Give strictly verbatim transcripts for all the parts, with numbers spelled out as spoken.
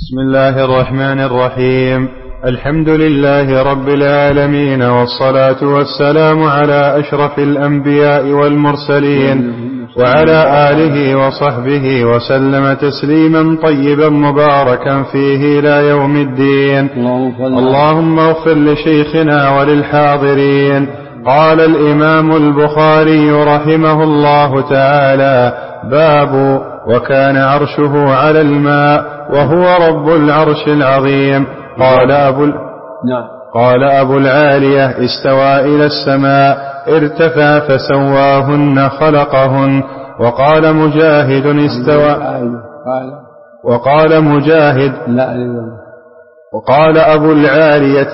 بسم الله الرحمن الرحيم. الحمد لله رب العالمين، والصلاة والسلام على أشرف الأنبياء والمرسلين وعلى آله وصحبه وسلم تسليما طيبا مباركا فيه إلى يوم الدين. اللهم اغفر لشيخنا وللحاضرين. قال الإمام البخاري رحمه الله تعالى: باب وكان عرشه على الماء وهو رب العرش العظيم. قال أبو, قال أبو العالية: استوى إلى السماء، ارتفع فسواهن خلقهن. وقال مجاهد: استوى. وقال مجاهد: وقال أبو العالية: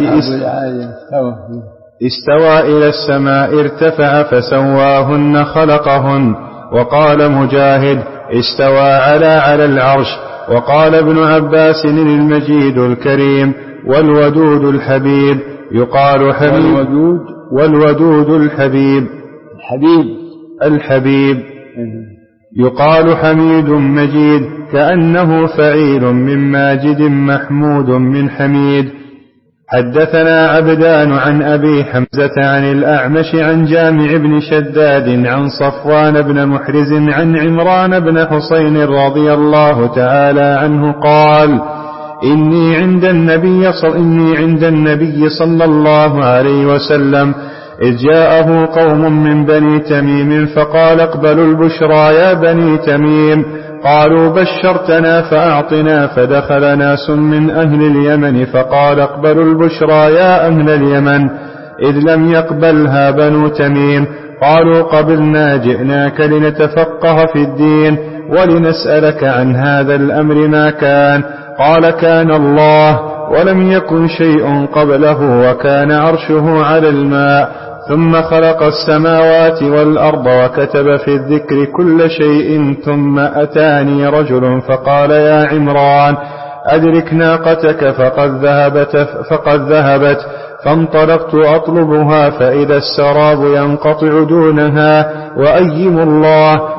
استوى إلى السماء، ارتفع فسواهن خلقهن. وقال مجاهد: استوى على على العرش. وقال ابن عباس: المجيد الكريم والودود الحبيب. يقال حبيب والودود, والودود الحبيب الحبيب الحبيب يقال حميد مجيد، كأنه فعيل من ماجد محمود من حميد. حدثنا عبدان عن أبي حمزة عن الأعمش عن جامع بن شداد عن صفوان بن محرز عن عمران بن حسين رضي الله تعالى عنه قال: إني عند النبي صل... إني عند النبي صلى الله عليه وسلم إذ جاءه قوم من بني تميم فقال: اقبلوا البشرى يا بني تميم. قالوا: بشرتنا فأعطنا. فدخل ناس من أهل اليمن فقال: اقبلوا البشرى يا أهل اليمن، إذ لم يقبلها بنو تميم. قالوا: قبلنا، جئناك لنتفقه في الدين ولنسألك عن هذا الأمر ما كان. قال: كان الله ولم يكن شيء قبله، وكان عرشه على الماء، ثم خلق السماوات والأرض وكتب في الذكر كل شيء. ثم أتاني رجل فقال: يا عمران، أدرك ناقتك فقد ذهبت, فقد ذهبت. فانطلقت أطلبها فإذا السراب ينقطع دونها، وأيم الله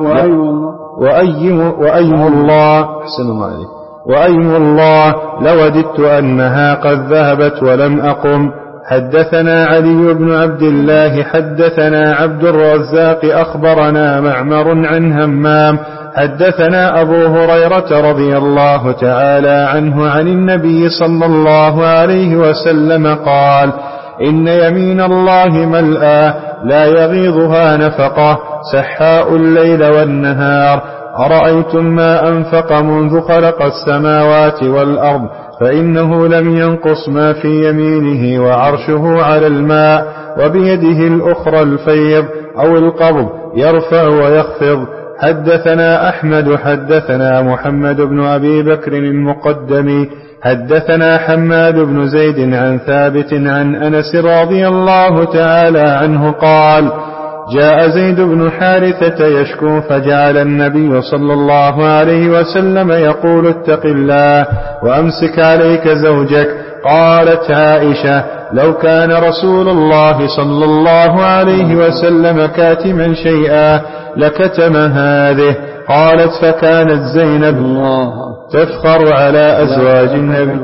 وأيم, وأيم الله أحسن الله عليك وأيم الله لوددت أنها قد ذهبت ولم أقم. حدثنا علي بن عبد الله حدثنا عبد الرزاق أخبرنا معمر عن همام حدثنا أبو هريرة رضي الله تعالى عنه عن النبي صلى الله عليه وسلم قال: إن يمين الله ملأى لا يغيضها نفقة، سحاء الليل والنهار. أرأيتم ما أنفق منذ خلق السماوات والأرض، فإنه لم ينقص ما في يمينه، وعرشه على الماء، وبيده الأخرى الفيض أو القبض، يرفع ويخفض. حدثنا أحمد حدثنا محمد بن أبي بكر المقدمي حدثنا حماد بن زيد عن ثابت عن أنس رضي الله تعالى عنه قال: جاء زيد بن حارثة يشكو، فجعل النبي صلى الله عليه وسلم يقول: اتق الله وأمسك عليك زوجك. قالت عائشة: لو كان رسول الله صلى الله عليه وسلم كاتما شيئا لكتم هذه. قالت: فكانت زينب تفخر على أزواج النبي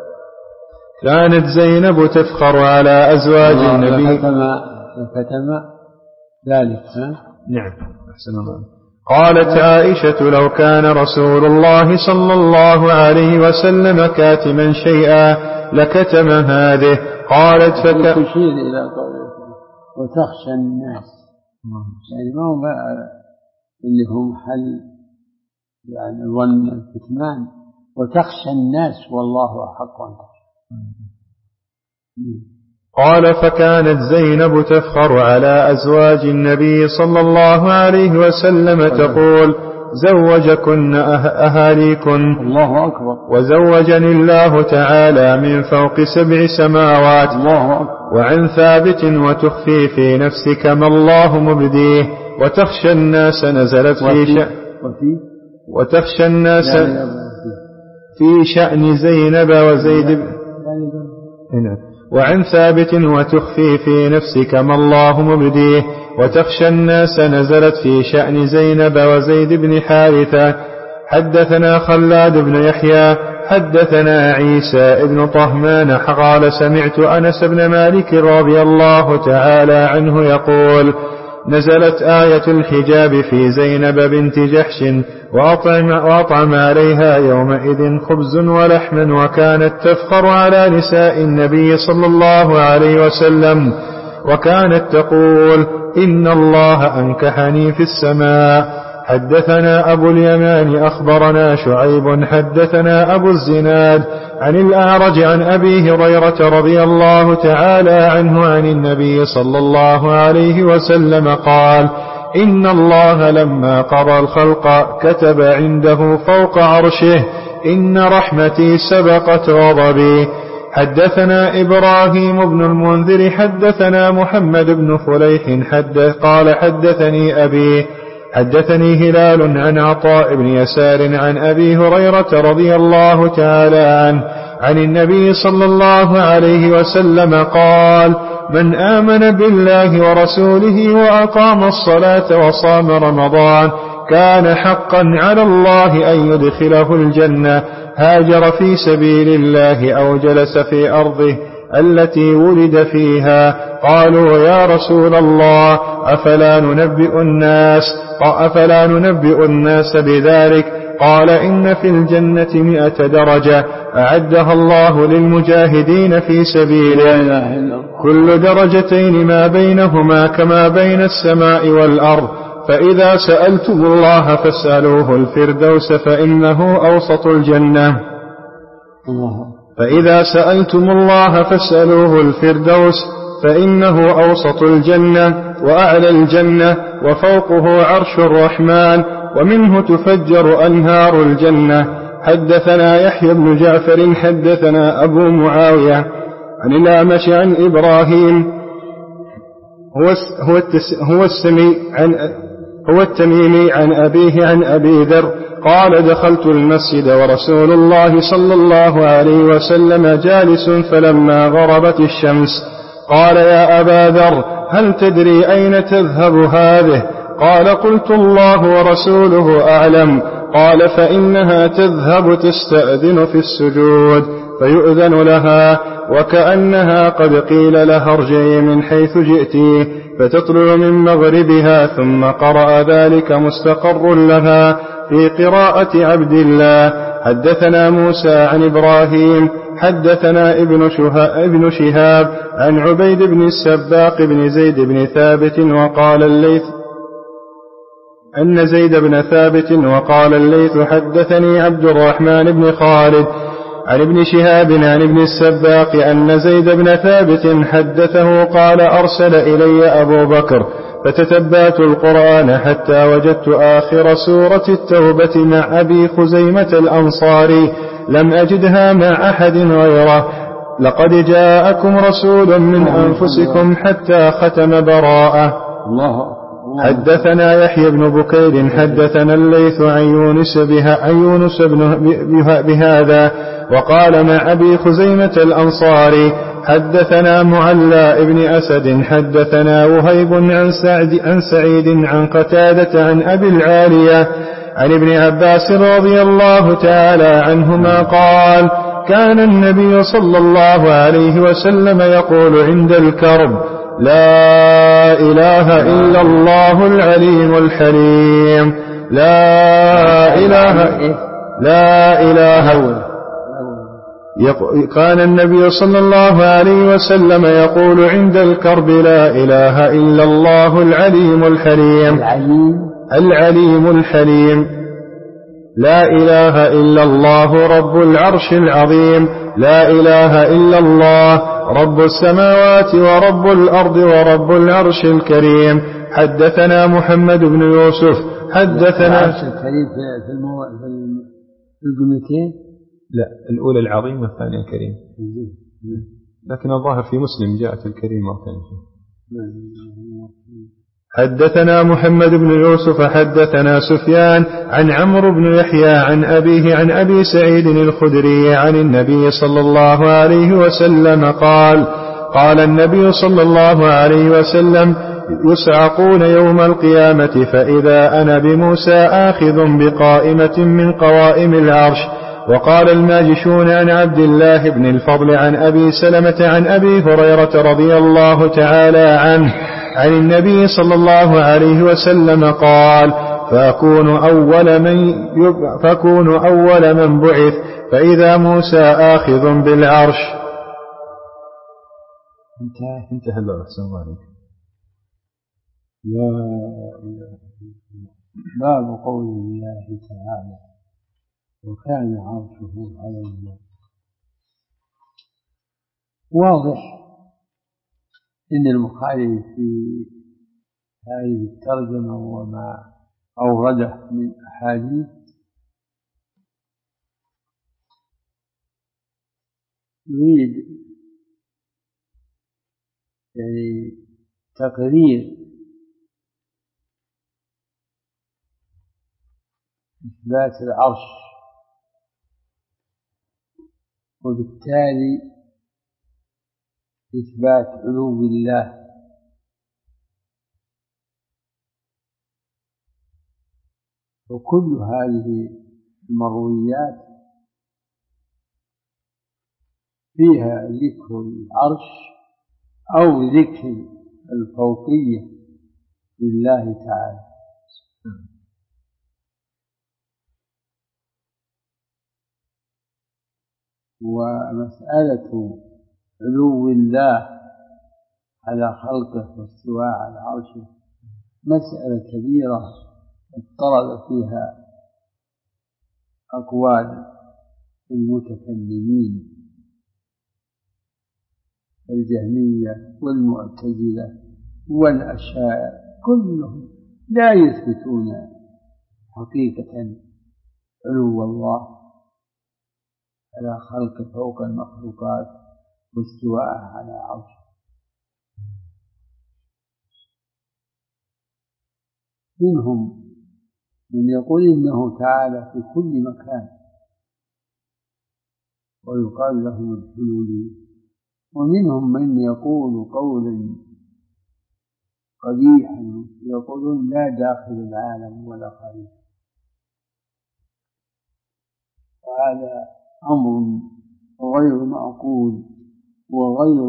كانت زينب تفخر على أزواج النبي فكتم ذلك. نعم أحسن الله. قالت عائشة: لو كان رسول الله صلى الله عليه وسلم كاتما شيئا لكتم هذه. قالت: فك... تشير إلى قوله وتخشى الناس، يعني ما هو اللي هو محل يعني ظن الكتمان، وتخشى الناس والله أحق أن تخشى. قال: فكانت زينب تفخر على أزواج النبي صلى الله عليه وسلم تقول: زوجكن أهاليكن. الله أكبر. وزوجني الله تعالى من فوق سبع سماوات. الله أكبر. وعن ثابت: وتخفي في نفسك ما الله مبديه، وتخشى الناس نزلت في شأن وتخشى الناس في شأن زينب وزيد. وعن ثابت: وتخفي في نفسك ما الله مبديه، وتخشى الناس نزلت في شأن زينب وزيد بن حارثة. حدثنا خلاد بن يحيى حدثنا عيسى ابن طهمان قال سمعت أنس بن مالك رضي الله تعالى عنه يقول نزلت آية الحجاب في زينب بنت جحش وأطعم, وأطعم عليها يومئذ خبز ولحما وكانت تفخر على نساء النبي صلى الله عليه وسلم وكانت تقول إن الله أنكحني في السماء. حدثنا أبو اليمان أخبرنا شعيب حدثنا أبو الزناد عن الأعرج عن أبي هريرة رضي الله تعالى عنه عن النبي صلى الله عليه وسلم قال إن الله لما قضى الخلق كتب عنده فوق عرشه إن رحمتي سبقت غضبي. حدثنا إبراهيم بن المنذر حدثنا محمد بن فليح حدث قال حدثني أبي حدثني هلال عن عطاء بن يسار عن أبي هريرة رضي الله تعالى عنه عن النبي صلى الله عليه وسلم قال من آمن بالله ورسوله وأقام الصلاة وصام رمضان كان حقا على الله أن يدخله الجنة هاجر في سبيل الله أو جلس في أرضه التي ولد فيها. قالوا يا رسول الله أفلا ننبئ الناس أفلا ننبئ الناس بذلك؟ قال إن في الجنة مئة درجة أعدها الله للمجاهدين في سبيله كل درجتين ما بينهما كما بين السماء والأرض فإذا سألتم الله فاسألوه الفردوس فإنه أوسط الجنة فإذا سألتم الله فاسألوه الفردوس فإنه أوسط الجنة وأعلى الجنة وفوقه عرش الرحمن ومنه تفجر أنهار الجنة. حدثنا يحيى بن جعفر حدثنا أبو معاوية عن الأعمش عن إبراهيم هو هو هو السمي عن هو التميمي عن أبيه عن أبي ذر قال دخلت المسجد ورسول الله صلى الله عليه وسلم جالس فلما غربت الشمس قال يا أبا ذر هل تدري أين تذهب هذه؟ قال قلت الله ورسوله أعلم. قال فإنها تذهب تستأذن في السجود فيؤذن لها وكأنها قد قيل لها ارجعي من حيث جئت فتطلع من مغربها ثم قرأ ذلك مستقر لها في قراءة عبد الله. حدثنا موسى عن إبراهيم حدثنا ابن, ابن شهاب عن عبيد بن السباق بن زيد بن ثابت وقال الليث أن زيد بن ثابت وقال الليث حدثني عبد الرحمن بن خالد عن ابن شهاب عن ابن السباق أن زيد بن ثابت حدثه قال أرسل إلي أبو بكر فتتبعت القرآن حتى وجدت آخر سورة التوبة مع أبي خزيمة الأنصاري لم أجدها مع أحد غيره لقد جاءكم رسول من أنفسكم حتى ختم براءة. حدثنا يحيى بن بكير حدثنا الليث عن يونس, بها عن يونس بهذا وقال مع أبي خزيمة الأنصاري حدثنا معلى ابن أسد حدثنا وهيب عن, سعد عن سعيد عن قتادة عن أبي العالية عن ابن عباس رضي الله تعالى عنهما قال كان النبي صلى الله عليه وسلم يقول عند الكرب لا إله إلا الله العليم الحليم لا إله لا إله كان النبي صلى الله عليه وسلم يقول عند الكرب لا إله إلا الله العليم الحليم العليم الحليم لا إله إلا الله رب العرش العظيم لا إله إلا الله رب السماوات ورب الأرض ورب العرش الكريم. حدثنا محمد بن يوسف حدثنا العرش الكريم في الجملتين لا الأولى العظيم والثانية الكريم لكن الظاهر في مسلم جاءت الكريم مرتين. حدثنا محمد بن يوسف حدثنا سفيان عن عمرو بن يحيى عن أبيه عن أبي سعيد الخدري عن النبي صلى الله عليه وسلم قال قال النبي صلى الله عليه وسلم يصعقون يوم القيامة فإذا أنا بموسى آخذ بقائمة من قوائم العرش وقال الماجشون عن عبد الله بن الفضل عن أبي سلمة عن أبي هريرة رضي الله تعالى عنه عن النبي صلى الله عليه وسلم قال: فأكون أول من, يب... فأكون أول من بعث فإذا موسى آخذ بالعرش. انتهى انتهى الله أحسن عليك. لا باب قول الله تعالى: وكان عرشه على الماء. واضح إن البخاري في هذه الترجمة وما أورده من أحاديث يريد يعني تقرير إثبات العرش، وبالتالي إثبات علو الله، وكل هذه المرويات فيها ذكر العرش أو ذكر الفوقية لله تعالى. ومسألة علو الله على خلقه واستواء على عرشه مسألة كبيرة اضطرد فيها أقوال المتكلمين الجهمية والمعتزلة والأشاعرة، كلهم لا يثبتون حقيقة علو الله على خلق فوق المخلوقات واستواء على عرشه. منهم من يقول إنه تعالى في كل مكان ويقال لهم الحلولي، ومنهم من يقول قولا قبيحا يقولون لا داخل العالم ولا خارج. وهذا أمر غير معقول وغير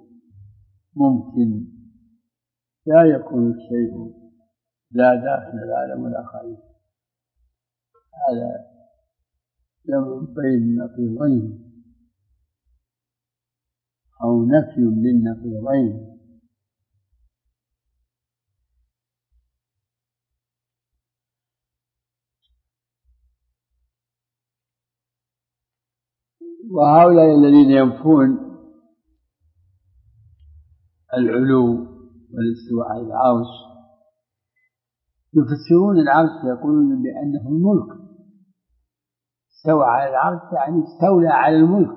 ممكن، لا يكون الشيء لا داخل العالم ولا خارج. هذا جمع بين نقيضين أو نفي للنقيضين. وهؤلاء الذين ينفون العلو والاستواء على العرش يفسرون العرش يقولون بأنه الملك، استوى على العرش يعني استولى على الملك.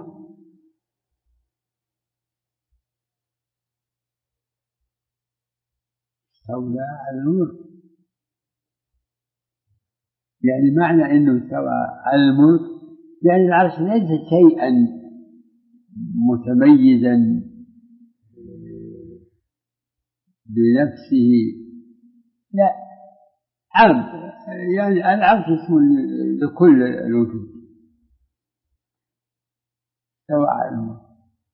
استولى على الملك يعني معنى أنه استوى على الملك يعني العرش ليس شيئا متميزا بنفسه، لا، عام، يعني العرش اسم لكل الوجود، استوى على الملك.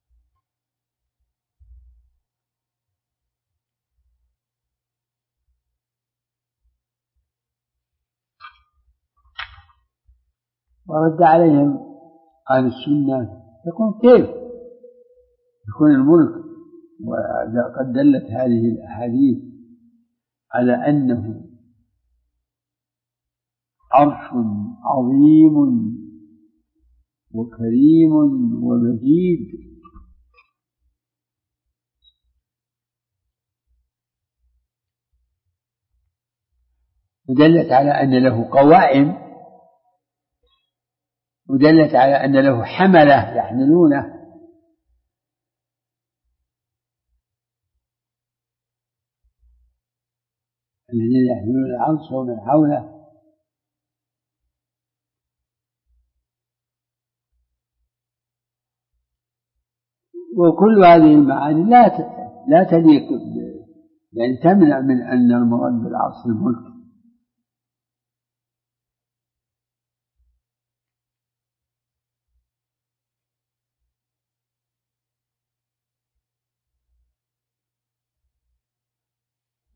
ورد عليهم أهل السنة يقول كيف يكون الملك، وقد دلت هذه الأحاديث على أنه عرش عظيم وكريم ومجيد، ودلت على أن له قوائم، ودلت على أن له حملة يحملونه، الذين يحملون العرش ومن حوله. وكل هذه المعاني لا لا تليق، يعني تمنع من أن المراد بالعرش الملك.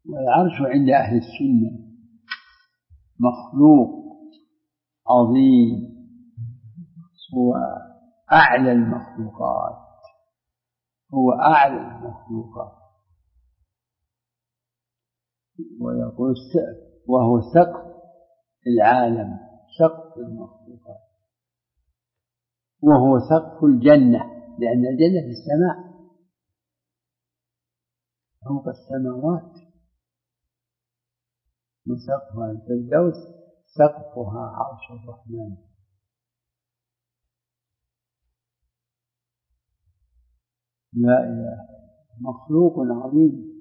والعرش عند أهل السنة مخلوق عظيم، هو أعلى المخلوقات، هو أعلى المخلوقات، ويقول وهو سقف العالم، سقف المخلوقات، وهو سقف الجنة، لأن الجنة في السماء فوق السماوات، وسقفها الفردوس سقفها عرش الرحمن. لا إله، مخلوق عظيم،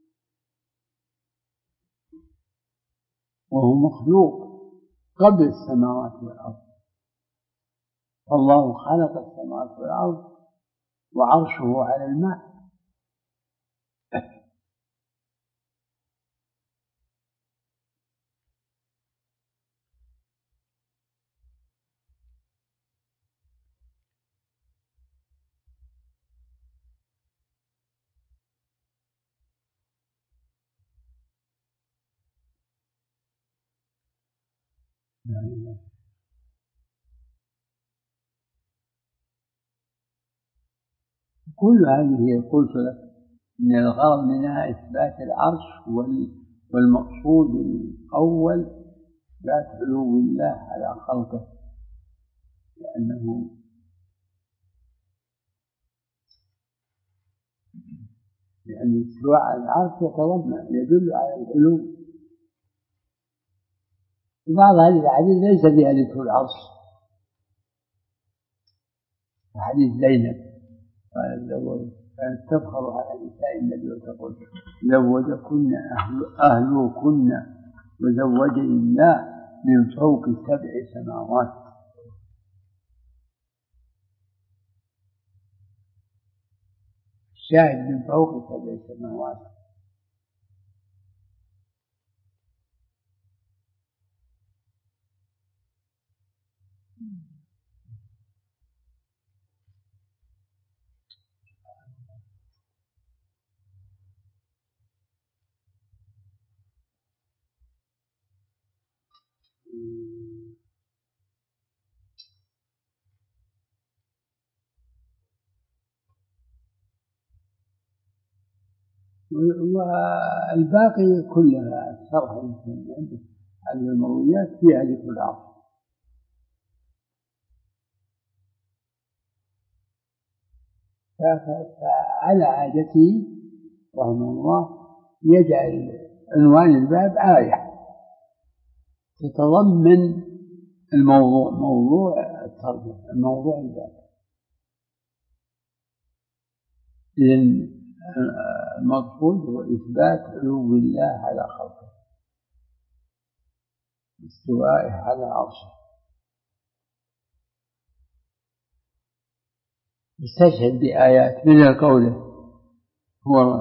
وهو مخلوق قبل السماوات والأرض، فالله خلق السماوات والأرض وعرشه على الماء. لا إله. كل هذه قلت لك إن الغرض منها إثبات العرش، والمقصود الأول إثبات علو الله على خلقه، لأنه لأن الاستواء على العرش يتضمن يدل على العلو. بعض هذه الأحاديث ليس فيها ذكر العرش، حديث زينب كانت تفخر على نساء النبي وتقول زوجكن أهل أهلكن وزوجني الله من فوق سبع سماوات. الشاهد من فوق سبع سماوات. والباقي كلها الشرح يمكن عنده على المرويات فيها ذكر العرش. فعلى عادته رحمه الله يجعل عنوان الباب آية تتضمن الموضوع، موضوع الترجمة، موضوع الباب. إذن المقصود هو إثبات علو الله على خلقه، استوائه على عرشه. استشهد بآيات من قوله هو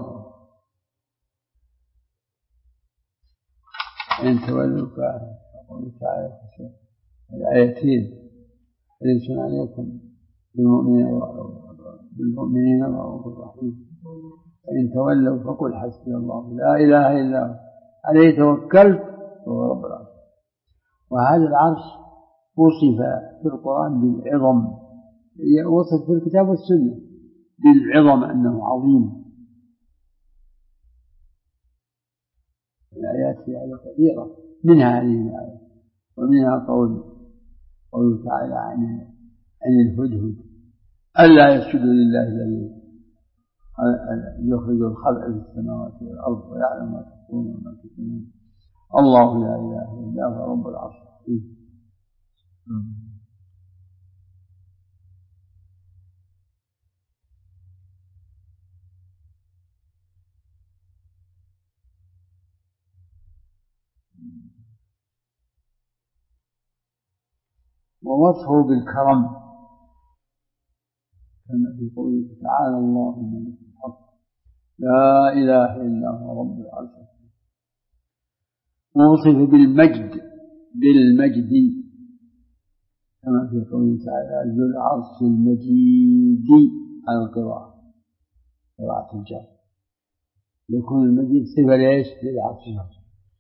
إن تولوا فقولوا تعالى الآيتين ليس عليكم بالمؤمنين بالمؤمنين رؤوف رحيم، فإن تولوا فقل حسبي الله لا إله إلا هو عليه توكلت وهو رب العرش. وهذا العرش وصف في القرآن بالعظم، وصف في الكتاب والسنة بالعظم أنه عظيم. الآيات في هذا كثيرة، منها هذه الآية، ومنها قول قوله تعالى عن عن الهدهد ألا يسجدوا لله الذي يخرج الخلق في السماوات والأرض ويعلم ما تكون وما تكونون الله لا إله إلا هو رب العرش العظيم. ووصفه بالكرم كما في قوله تعالى الله الملك الحق لا إله إلا هو رب العرش العظيم. ووصف بالمجد بالمجد كما في قوله تعالى ذو العرش المجيد على القراءة قراءة الجر. يكون المجيد صفة ليش؟ للعرش.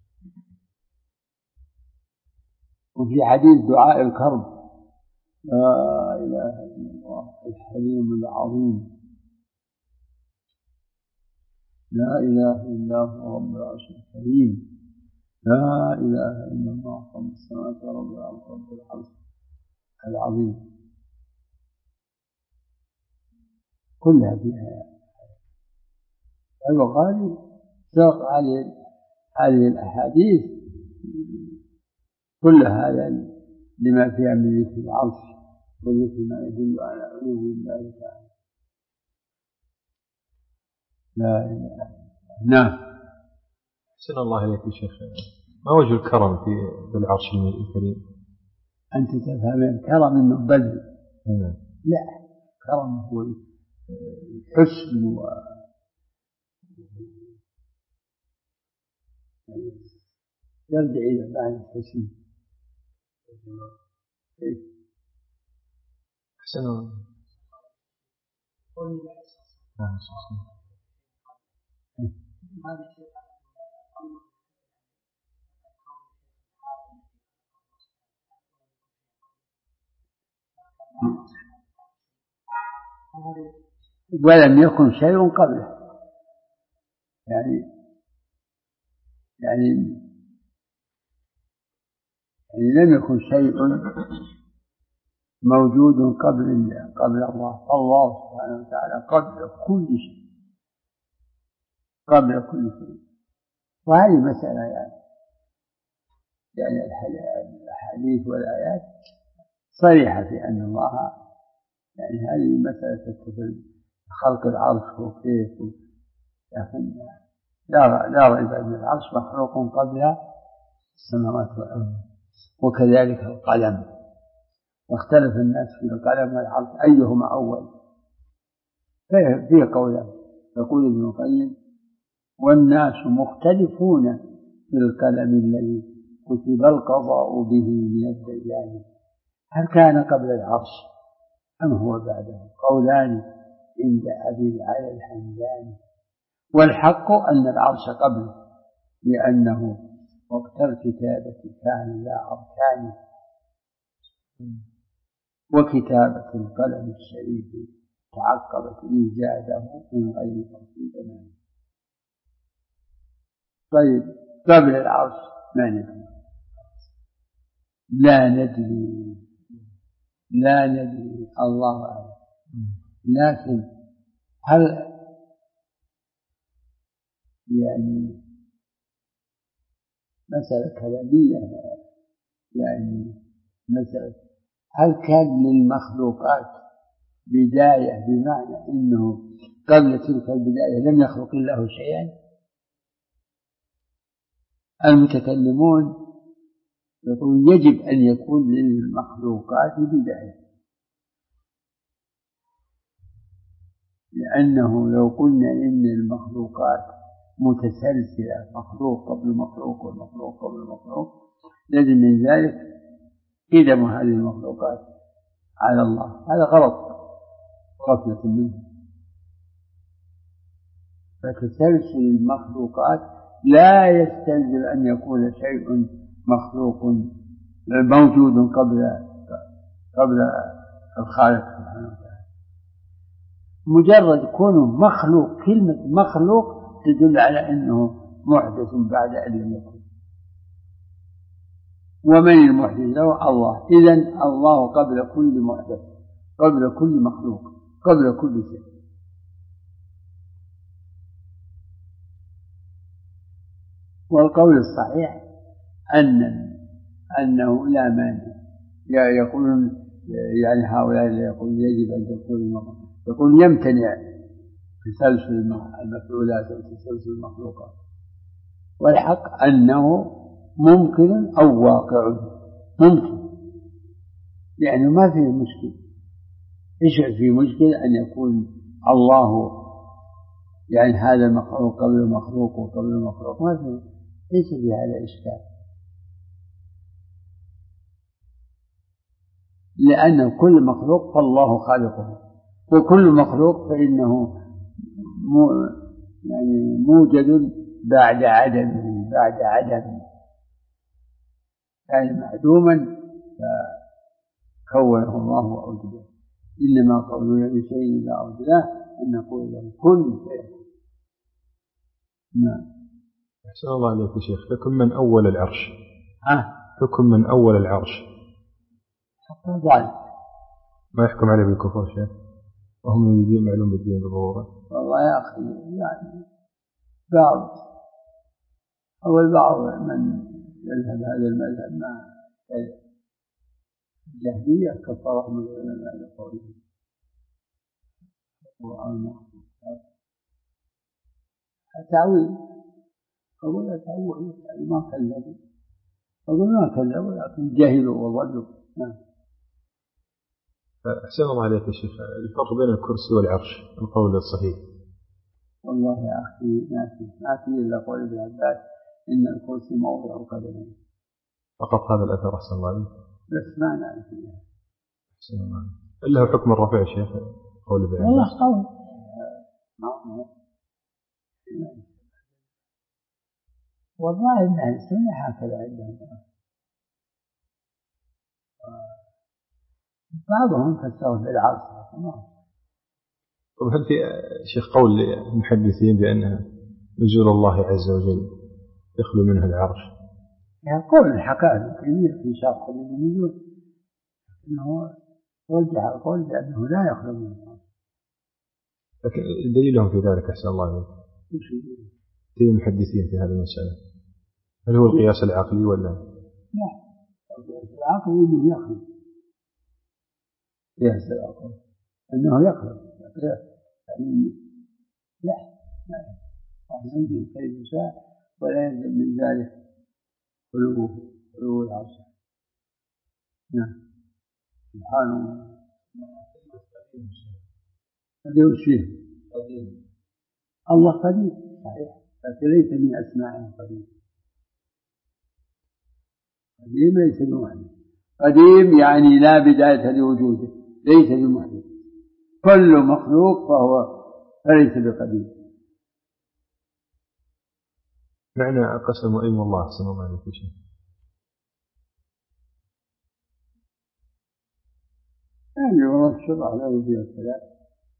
وفي حديث دعاء الكرب: لا إله إلا الله الحليم العظيم، لا إله إلا هو رب العرش الكريم، لا إله إلا الله رب السماوات ورب الأرض رب العرش العظيم. كلها فيها البخاري ساق هذه الأحاديث كل هذا لما فيها من ذكر العرش وذكر ما يدل على علو الله تعالى. لا إله. نعم. أحسن الله إليك يا شيخ، ما وجه الكرم في العرش الكريم؟ أنت تفهم الكرم إنه بذل؟ لا، الكرم هو الحسن و يرجع إلى معنى الحسن. أحسن الله. ولم يكن شيء قبله، يعني يعني يعني لم يكن شيء موجود قبل قبل الله. الله سبحانه وتعالى قبل كل شيء، قبل كل شيء. وهذه مسألة يعني يعني الأحاديث والآيات صريحة في أن الله يعني هذه مسألة تتصل خلق العرش وكيف، لكن لا لا ريب أن العرش مخلوق قبل السماوات والأرض. وكذلك القلم، واختلف الناس في القلم والعرش أيهما أول. فيه قولا، يقول ابن القيم: والناس مختلفون في القلم الذي كتب القضاء به من الديان، هل كان قبل العرش أم هو بعده؟ قولان عند أبي العلى الحمداني، والحق أن العرش قبله، لأنه وقت الكتابة كان لا أركان، وكتابة القلم الشريف تعقبت إيجاده من غير تفصيل. طيب قبل العرش ما ندري، لا ندري لا ندري الله أعلم. لكن هل يعني مسألة كلامية، يعني مسألة هل كان للمخلوقات بداية، بمعنى أنه قبل تلك البداية لم يخلق الله شيئا؟ المتكلمون يقولون يجب أن يكون للمخلوقات بداية، لأنه لو قلنا إن المخلوقات متسلسلة، مخلوق قبل مخلوق والمخلوق قبل مخلوق، لازم من ذلك قدم هذه المخلوقات على الله. هذا غلط، غفلة منه. فتسلسل المخلوقات لا يستلزم أن يكون شيء مخلوق موجود قبل قبل الخالق سبحانه وتعالى. مجرد كونه مخلوق، كلمة مخلوق تدل على أنه محدث بعد أن لم يكن. ومن المحدث له؟ الله. إذن الله قبل كل محدث، قبل كل مخلوق، قبل كل شيء. والقول الصحيح أن أنه لا مانع. يقولون يعني هؤلاء اللي يقولون يجب أن تكون المخلوق، يقول يمتنع تسلسل المفعولات وتسلسل المخلوقات، والحق أنه ممكن أو واقع، ممكن، يعني ما فيه مشكلة. إيش في مشكلة أن يكون الله يعني هذا المخلوق قبل المخلوق وقبل المخلوق؟ ما فيه، ليس في هذا إشكال، لأن كل مخلوق فالله خالقه، وكل مخلوق فإنه يعني موجد بعد عدم، بعد عدم كان يعني معدوما فكونه الله وأوجده. إنما قولنا لشيء إذا أوجده أن نقول له كن فيكون. نعم. أحسن الله عليك يا شيخ. حكم من أول العرش؟ ها؟ حكم من أول العرش؟ حتى ضعيف. ما يحكم عليه بالكفر شيخ وهم يدين معلوم بالدين بالضرورة؟ والله يا أخي يعني بعض أو البعض من يذهب هذا المذهب مع الجهمية كفرهم العلماء لقولهم القرآن تأويل. أقول تأويل يعني ما كذبوا، أقول ما كذبوا لكن جهلوا وضلوا. نعم. أحسن الله عليك يا شيخ. الفرق بين الكرسي والعرش القول الصحيح؟ والله يا أخي ما في ما في إلا قول ابن عباس إن الكرسي موضع قدمين فقط. هذا الأثر أحسن الله عليك بس ما نعرف إياه. أحسن الله عليك. إلا هو حكم الرفع يا شيخ قول ابن عباس؟ والله قول والله إن أهل السنة هكذا عندهم. بعضهم فسره بالعرش. طب هل في شيخ قول المحدثين بأن نزول الله عز وجل يخلو منه العرش؟ يقول الحكاية كبير في شرح النزول أنه رجع القول بأنه لا يخلو منه العرش. لكن دليلهم في ذلك أحسن الله عليك في المحدثين في هذه المسألة هل هو القياس العقلي ولا؟ لا القياس العقلي أنه يخلو. قياس العقل أنه يخلو يعني لا لا ينزل كيف شاء ولا ينزل من ذلك علو علو العرش. نعم سبحانه. هذا وشيه الله قدير صحيح لكن ليس من أسماء قدير. قديم ليس بمحدث. قديم يعني لا بداية لوجوده ليس بمحدث. كل مخلوق فهو فليس بقديم. معنى قسم علم الله أحسن الله عليك شيء. يعني والله الشرع لا يبيع الكلام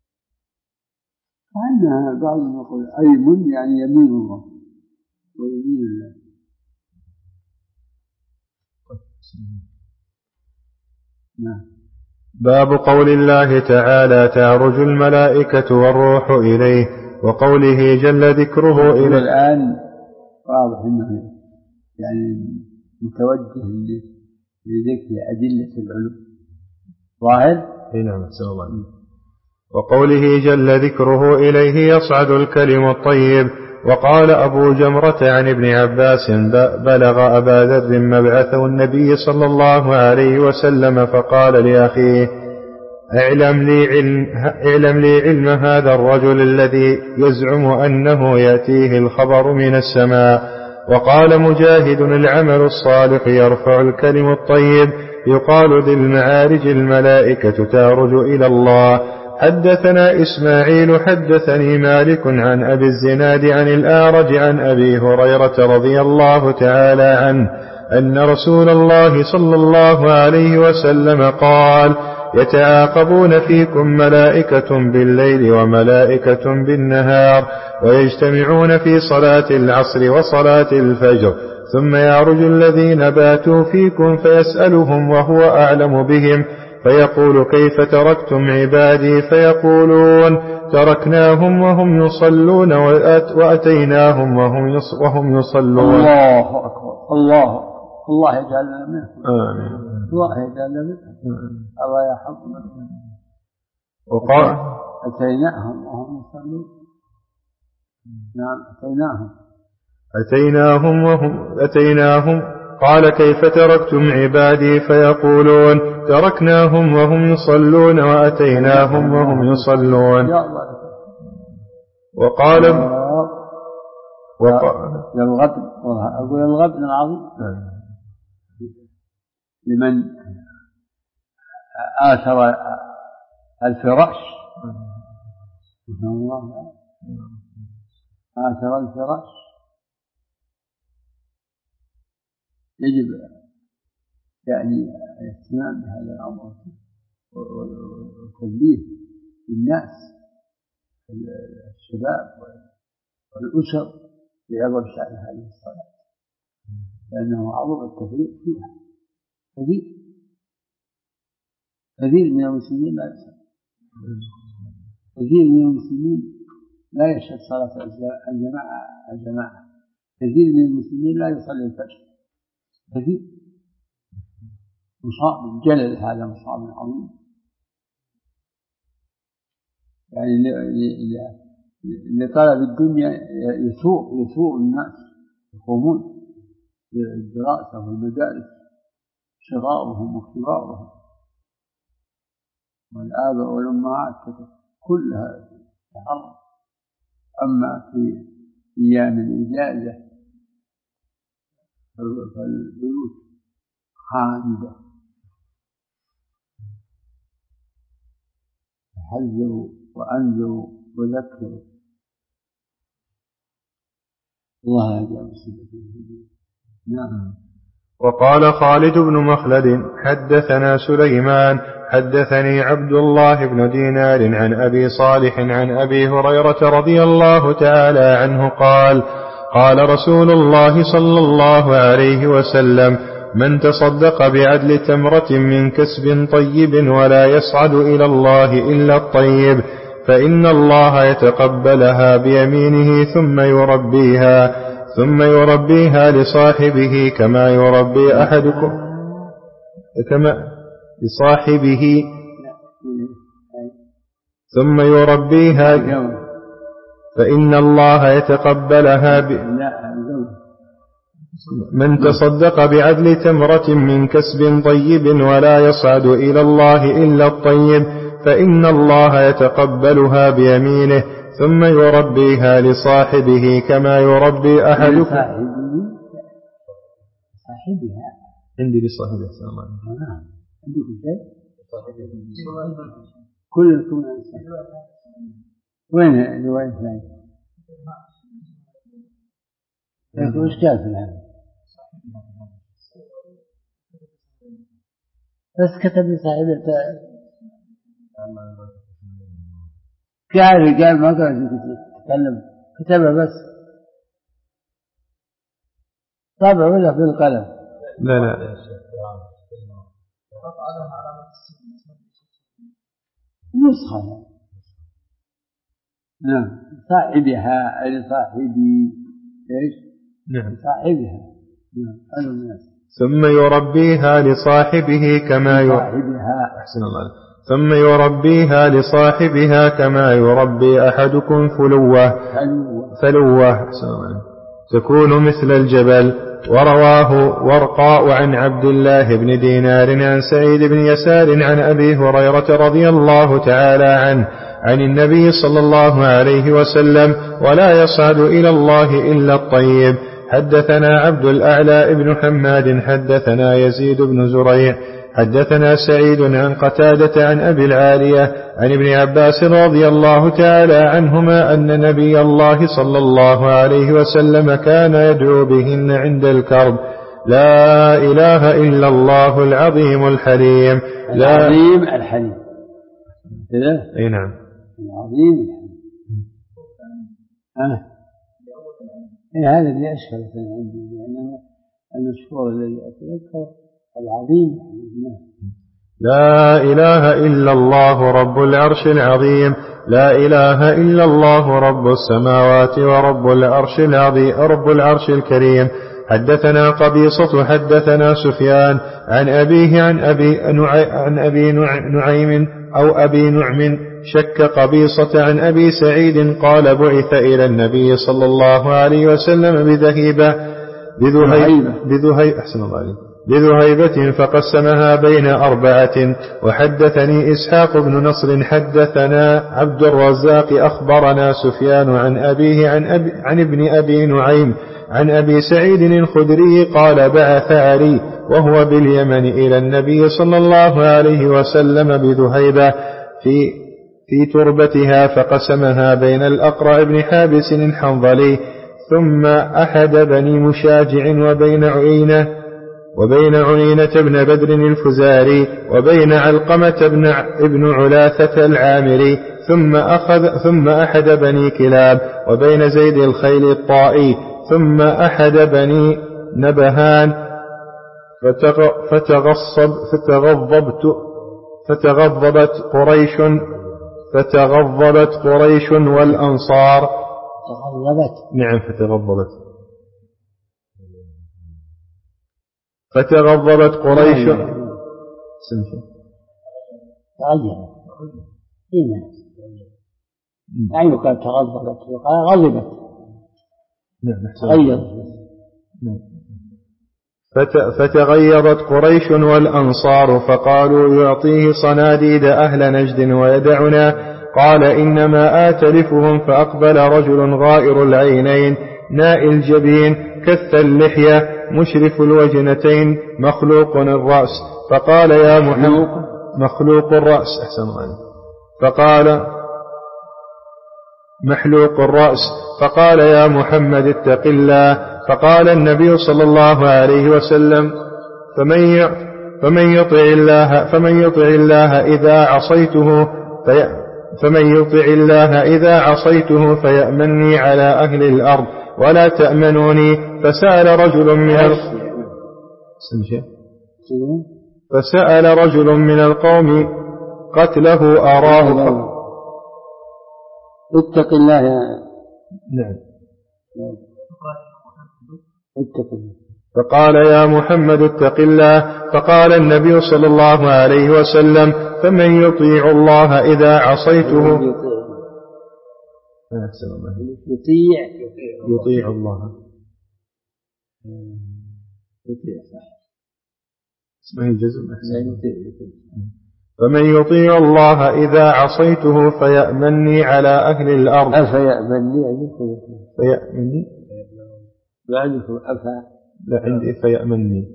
وأنها بعضهم يقول علم يعني يمين الله ويمين الله. نعم. باب قول الله تعالى تعرج الملائكة والروح إليه وقوله جل ذكره إليه. الآن واضح أنه يعني متوجه لذكر أدلة العلو ظاهر. نعم أحسن الله عليك. وقوله جل ذكره إليه يصعد الكلم الطيب. وقال أبو جمرة عن ابن عباس بلغ أبا ذر مبعثه النبي صلى الله عليه وسلم فقال لأخيه اعلم لي علم, اعلم لي علم هذا الرجل الذي يزعم أنه يأتيه الخبر من السماء. وقال مجاهد العمل الصالح يرفع الكلم الطيب يقال ذي المعارج الملائكة تعرج إلى الله. حدثنا إسماعيل حدثني مالك عن أبي الزناد عن الأعرج عن أبي هريرة رضي الله تعالى عنه أن رسول الله صلى الله عليه وسلم قال يتعاقبون فيكم ملائكة بالليل وملائكة بالنهار ويجتمعون في صلاة العصر وصلاة الفجر ثم يعرج الذين باتوا فيكم فيسألهم وهو أعلم بهم فيقول كيف تركتم عبادي فيقولون تركناهم وهم يصلون وأتيناهم وهم يصلون. الله أكبر الله الله يجعلنا منهم. آمين. الله يجعلنا منهم. الله يحفظنا. وقال أتيناهم وهم يصلون. نعم أتيناهم أتيناهم وهم أتيناهم قال كيف تركتم عبادي فيقولون تركناهم وهم يصلون وأتيناهم وهم يصلون. وقال وقال الغبن أقول الغبن العظيم لمن آثر الفراش. آثر الفراش يجب يعني الاهتمام بهذا الأمر وتنبيه للناس الشباب والأسر بعظم شأن هذه الصلاة، لأنه عظم التفريط فيها. كثير كثير من المسلمين لا يصلي، كثير من المسلمين لا يشهد صلاة الجماعة الجماعة، كثير من المسلمين لا يصلي الفجر، كثير مصاب جلل، هذا مصاب عظيم. يعني لطلب الدنيا يسوء يسوء الناس يقومون بالدراسة والمدارس صغارهم وكبارهم والآباء والأمهات كلها تحرك. أما في أيام الإجازة فالبيوت خامدة. حذروا وأنذروا وذكروا الله يجعل مصيبتهم. نعم. وقال خالد بن مخلد حدثنا سليمان حدثني عبد الله بن دينار عن أبي صالح عن أبي هريرة رضي الله تعالى عنه قال قال رسول الله صلى الله عليه وسلم من تصدق بعدل تمرة من كسب طيب ولا يصعد إلى الله إلا الطيب فإن الله يتقبلها بيمينه ثم يربيها ثم يربيها لصاحبه كما يربي أحدكم كما لصاحبه ثم يربيها فإن الله يتقبلها ب... من تصدق بعدل تمرة من كسب طيب ولا يصعد إلى الله إلا الطيب فإن الله يتقبلها بيمينه ثم يربيها لصاحبه كما يربي أحدكم. صاحبها عندي لصاحبها سلام عندكم شيء كلكم وين الرواية الثانية؟ لكن إشكال في هذا بس كتب لصاحبته قال قال ما قال تتكلم كتبها بس طبع ولا في القلم؟ لا لا نسخة. نعم صاحبها لصاحبي ايش؟ نعم صاحبها. نعم حلو الناس. ثم يربيها لصاحبه كما يربيها أحسن الله ثم يربيها لصاحبها كما يربي أحدكم فلوة فلوة تكون مثل الجبل. ورواه ورقاء عن عبد الله بن دينار عن سعيد بن يسار عن أبي هريرة رضي الله تعالى عنه عن النبي صلى الله عليه وسلم ولا يصعد إلى الله إلا الطيب. حدثنا عبد الأعلى بن حماد حدثنا يزيد بن زريع حدثنا سعيد عن قتادة عن أبي العالية عن ابن عباس رضي الله تعالى عنهما أن نبي الله صلى الله عليه وسلم كان يدعو بهن عند الكرب لا إله إلا الله العظيم الحليم. العظيم الحليم. أي نعم العظيم الحليم. آه. إيه هذا اللي أشهر عندي لأن المشهور الذي أتذكر العظيم. لا إله إلا الله رب العرش العظيم لا إله إلا الله رب السماوات ورب العرش العظيم رب العرش الكريم. حدثنا قبيصة حدثنا سفيان عن أبيه عن أبي, عن أبي نعيم أو أبي نعم شك قبيصة عن أبي سعيد قال بعث إلى النبي صلى الله عليه وسلم بذهيبة بذهيبة بذهيبة أحسن الله عليه بذهيبة فقسمها بين أربعة. وحدثني إسحاق بن نصر حدثنا عبد الرزاق أخبرنا سفيان عن أبيه عن, أبي عن ابن أبي نعيم عن أبي سعيد الخدري قال بعث علي وهو باليمن إلى النبي صلى الله عليه وسلم بذهيبة في في تربتها فقسمها بين الأقرع بن حابس الحنظلي ثم أحد بني مشاجع وبين عيينة وبين عيينة بن بدر الفزاري وبين علقمة بن ابن علاثة العامري ثم أخذ ثم أحد بني كلاب وبين زيد الخيل الطائي ثم أحد بني نبهان فتغصب فتغضبت فتغضبت قريش فتغضبت قريش والأنصار تغضبت نعم فتغضبت فتغضبت قريش تغيرت يعني يقال تغضبت يقال غضبت تغيرت فتغيرت قريش والأنصار فقالوا يعطيه صناديد أهل نجد ويدعنا قال إنما آتلفهم فأقبل رجل غائر العينين نائي الجبين كث اللحية مشرف الوجنتين مخلوق الرأس فقال يا محمد مخلوق الرأس أحسن عنه فقال محلوق الرأس فقال يا محمد اتق الله فقال النبي صلى الله عليه وسلم فمن فمن يطع الله فمن يطع الله إذا عصيته في فمن يطع الله إذا عصيته فيأمنني على أهل الأرض ولا تأمنوني فسأل رجل من ال... فسأل رجل من القوم قتله أراه اتق الله يا نعم اتق الله فقال يا محمد اتق الله فقال النبي صلى الله عليه وسلم فمن يطيع الله إذا عصيته يطيع يطيع الله يطيع اسمه الجزم فمن يطيع الله إذا عصيته فيأمني على أهل الأرض أفيأمني فيأمني بعده أفا لا عندي فيأمني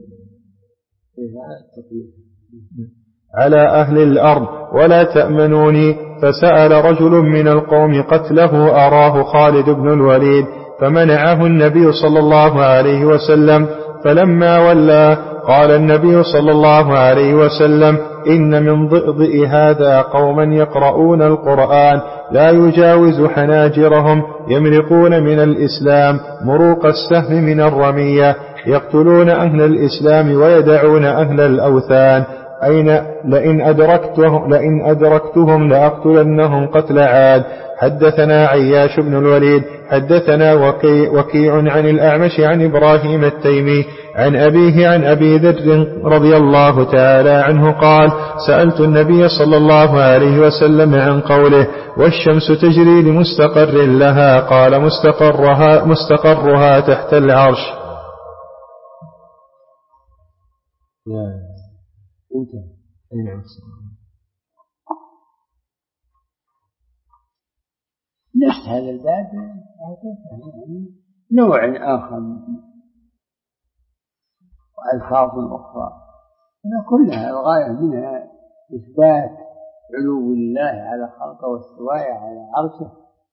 على أهل الأرض ولا تأمنوني فسأل رجل من القوم قتله أراه خالد بن الوليد فمنعه النبي صلى الله عليه وسلم فلما ولى قال النبي صلى الله عليه وسلم إن من ضئضئ هذا قوما يقرؤون القرآن لا يجاوز حناجرهم يمرقون من الإسلام مروق السهم من الرمية يقتلون أهل الإسلام ويدعون أهل الأوثان أين لئن أدركتهم, لئن أدركتهم لأقتلنهم قتل عاد. حدثنا عياش بن الوليد حدثنا وكي وكيع عن الأعمش عن إبراهيم التيمي عن أبيه عن أبي ذر رضي الله تعالى عنه قال سألت النبي صلى الله عليه وسلم عن قوله والشمس تجري لمستقر لها قال مستقرها, مستقرها تحت العرش. انت نفس هذا الباب نوع آخر وألفاظ أخرى كلها الغاية منها إثبات علو الله على خلقه واستواءه على عرشه.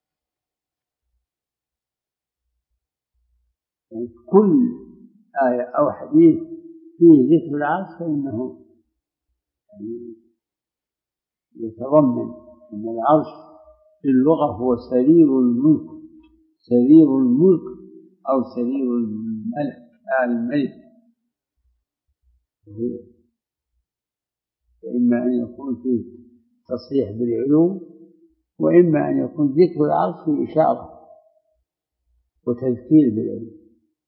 يعني كل آية أو حديث فيه ذكر العرش فإنه يعني يتضمن أن العرش في اللغة هو سرير الملك سرير الملك أو سرير الملك الملك فإما أن يكون فيه تصريح بالعلو وإما أن يكون ذكر العرش في إشارة وتذكير بالعلو.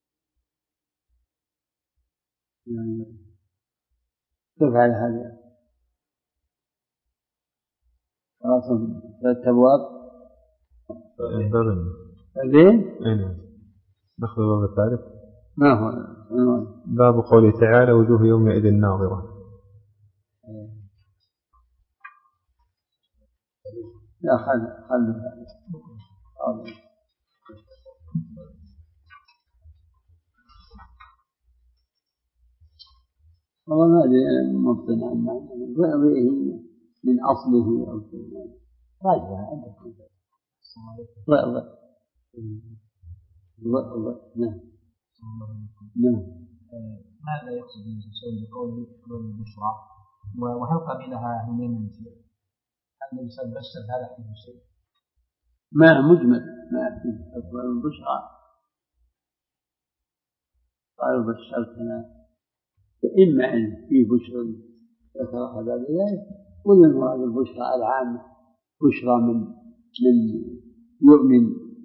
يعني كيف على هذا خلاص ثلاث أبواب ليه؟ نأخذ باب الثالث. ما هو باب قوله تعالى وجوه يومئذ ناظرة. لا خل خل والله ما أدري مقتنع ضعفه من أصله أو شيء. راجع عندك الله الله الله الله نعم نعم. ماذا يقصد النبي صلى الله عليه وسلم بقوله أكبر البشرى وهل قبلها همين من شيء؟ هل النبي صلى الله عليه وسلم هذا فيه شيء؟ ما مجمل ما فيه أكبر البشرى قالوا بشرتنا فإما أن في بشرى ذكرها بعد ذلك ولا هذه البشرى العامة بشرى من من يؤمن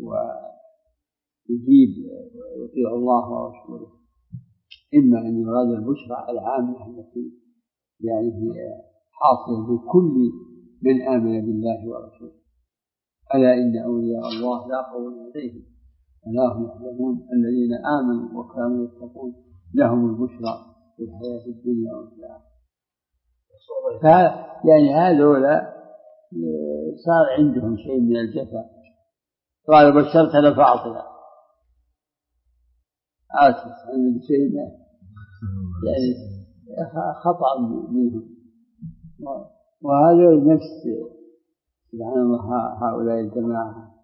ويجيب ويطيع الله ورسوله، إما أن يراد البشرى العامة التي يعني هي حاصلة بكل من آمن بالله ورسوله. ألا إن أولياء الله لا خوف عليهم ولا هم يحزنون الذين آمنوا وكانوا يتقون لهم البشرى في الحياة الدنيا والآخرة. يعني هذولا صار عندهم شيء من الجفا، قالوا بشرت لفاعطنا آسف عن شيء يعني خطأ منهم. وهذا نفس سبحان الله هؤلاء الجماعة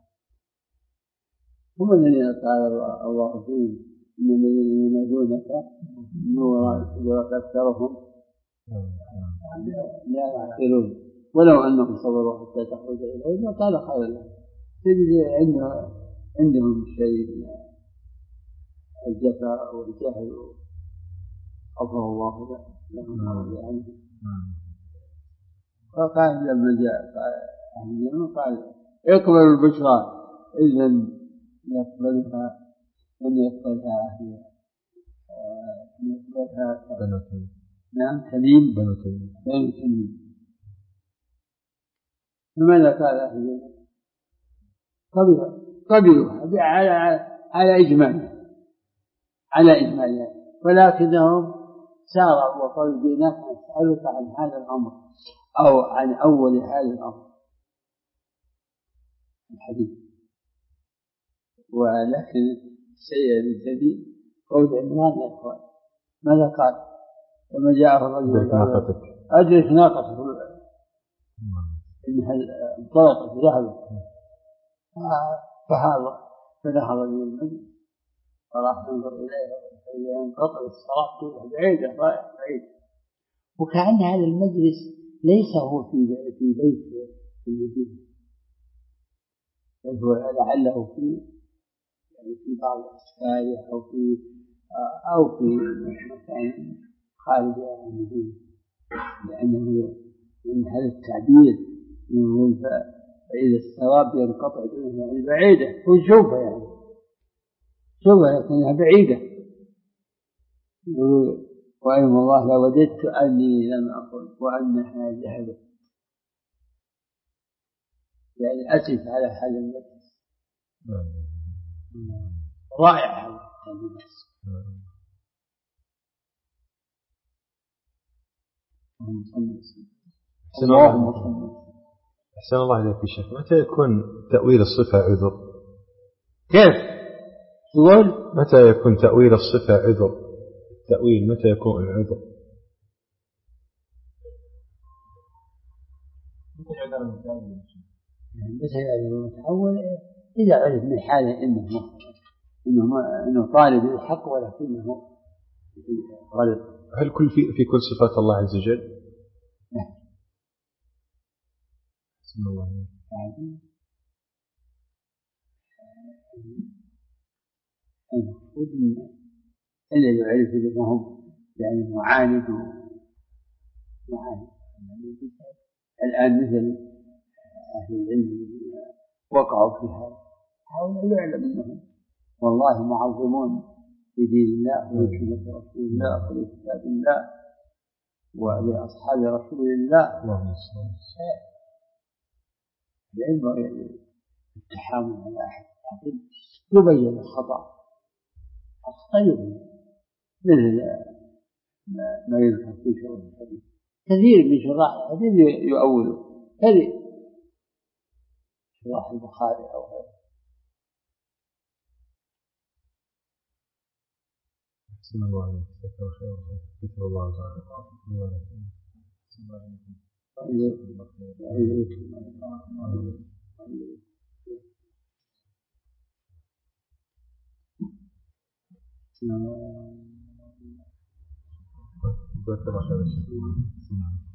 هم الذين قال الله فيهم إن الذين ينادونك من وراء الحجرات أكثرهم لا يعقلون ولو أنهم صبروا حتى تخرج إليهم لكان خيرا لهم. تجد عندهم عندهم شيء من الجفاء والجهل غفر الله لهم يعني. فقال لما جاء أهل اليمن قال اقبل البشرى إذن يقبلها من يقبلها أهل يقبلها بنو تميم. نعم تميم بنو تميم بنو تميم. فماذا قال أهل اليمن؟ قبلوا قبلوا على على إجمال على إجمال ولكنهم ساروا وقالوا جئناك نسألك عن هذا الأمر أو عن أول هذا الأمر الحديث. ولكن الشيء الجديد قول عمران يا إخوان ماذا قال لما جاءه الرجل أدرك ناقته إنها انطلقت ذهبت فهذا فنهض من المجلس فراح ينظر إليها فإذا ينقطع الصلاة كلها بعيدة رايح بعيد وكأن هذا المجلس ليس هو في في بيت في المدينة بل هو لعله في يعني في بعض الأسفار أو في أو في مكان خارج المدينة، لأنه من هذا التعبير يقول فإذا السراب ينقطع يعني بعيدة وشوفها يعني شوفها لكنها بعيدة. يقول وأيم الله لوددت أني لم أقل وأنها ذهبت يعني أسف على هذا المجلس. رائع هذا المجلس. اللهم صل أحسن الله إليك يا شيخ. متى يكون تأويل الصفة عذر؟ كيف تقول؟ متى يكون تأويل الصفة عذر؟ التأويل متى يكون العذر؟ متى يعلم المتحول إذا عرف من حاله إنه إنه إنه طالب للحق ولكنه غلط. هل كل في في كل صفات الله عز وجل؟ نعم. بسم الله. المفروض إن الذي يعرف بأنهم يعني معاند ومعاند الآن مثل أهل العلم وقعوا في هذا حاولوا يعلم أنهم والله معظمون لدين الله ولسنة رسول الله ولكتاب الله ولأصحاب رسول الله. ينبغي التحامل على أحد يبين الخطأ الخطأ مثل ما يذكر في شرح الحديث كثير من شراح الحديث يؤولوا كثير شراح البخاري أو غيره. بسم الله عليك. ذكر خير. ذكر الله تعالى. جزاك الله خير.